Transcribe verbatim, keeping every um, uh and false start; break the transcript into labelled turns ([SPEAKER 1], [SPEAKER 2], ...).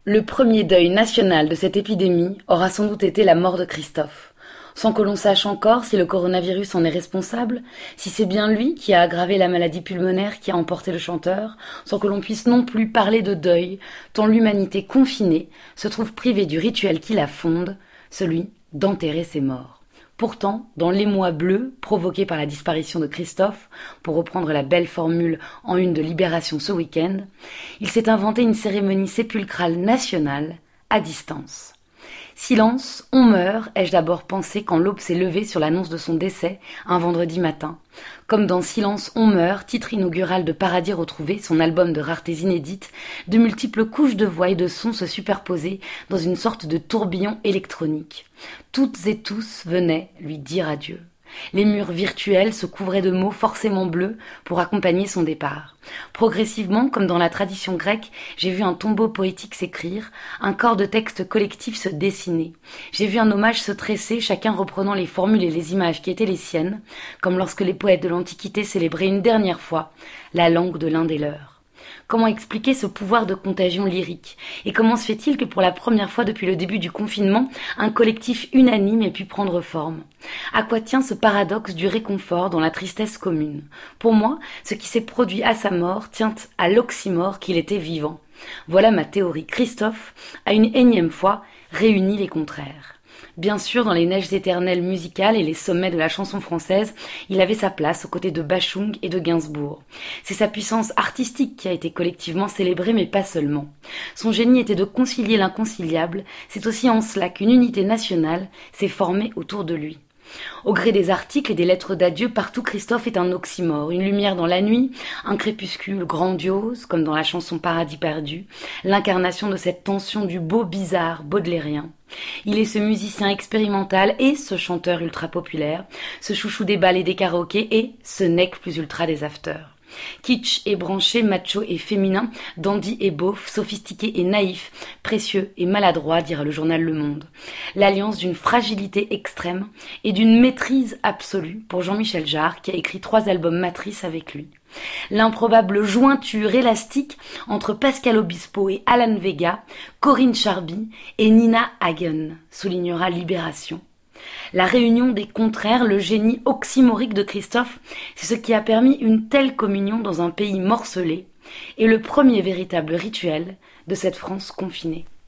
[SPEAKER 1] Le premier deuil national de cette épidémie aura sans doute été la mort de Christophe. Sans que l'on sache encore si le coronavirus en est responsable, si c'est bien lui qui a aggravé la maladie pulmonaire qui a emporté le chanteur, sans que l'on puisse non plus parler de deuil, tant l'humanité confinée se trouve privée du rituel qui la fonde, celui d'enterrer ses morts. Pourtant, dans l'émoi bleu provoqué par la disparition de Christophe, pour reprendre la belle formule en une de Libération ce week-end, il s'est inventé une cérémonie sépulcrale nationale à distance. Silence, on meurt, ai-je d'abord pensé quand l'aube s'est levée sur l'annonce de son décès un vendredi matin. Comme dans Silence, on meurt, titre inaugural de Paradis retrouvé, son album de raretés inédites, de multiples couches de voix et de sons se superposaient dans une sorte de tourbillon électronique. Toutes et tous venaient lui dire adieu. Les murs virtuels se couvraient de mots forcément bleus pour accompagner son départ. Progressivement, comme dans la tradition grecque, j'ai vu un tombeau poétique s'écrire, un corps de texte collectif se dessiner. J'ai vu un hommage se tresser, chacun reprenant les formules et les images qui étaient les siennes, comme lorsque les poètes de l'Antiquité célébraient une dernière fois la langue de l'un des leurs. Comment expliquer ce pouvoir de contagion lyrique? Et comment se fait-il que pour la première fois depuis le début du confinement, un collectif unanime ait pu prendre forme? À quoi tient ce paradoxe du réconfort dans la tristesse commune? Pour moi, ce qui s'est produit à sa mort tient à l'oxymore qu'il était vivant. Voilà ma théorie. Christophe a une énième fois réuni les contraires. Bien sûr, dans les neiges éternelles musicales et les sommets de la chanson française, il avait sa place aux côtés de Bachung et de Gainsbourg. C'est sa puissance artistique qui a été collectivement célébrée, mais pas seulement. Son génie était de concilier l'inconciliable, c'est aussi en cela qu'une unité nationale s'est formée autour de lui. Au gré des articles et des lettres d'adieu, partout Christophe est un oxymore, une lumière dans la nuit, un crépuscule grandiose, comme dans la chanson Paradis perdu, l'incarnation de cette tension du beau bizarre baudelairien. Il est ce musicien expérimental et ce chanteur ultra populaire, ce chouchou des bals et des karaokés et ce nec plus ultra des afters. Kitsch et branché, macho et féminin, dandy et beauf, sophistiqué et naïf, précieux et maladroit, dira le journal Le Monde. L'alliance d'une fragilité extrême et d'une maîtrise absolue pour Jean-Michel Jarre, qui a écrit trois albums matrices avec lui. L'improbable jointure élastique entre Pascal Obispo et Alan Vega, Corinne Charby et Nina Hagen, soulignera Libération. La réunion des contraires, le génie oxymorique de Christophe, c'est ce qui a permis une telle communion dans un pays morcelé et le premier véritable rituel de cette France confinée.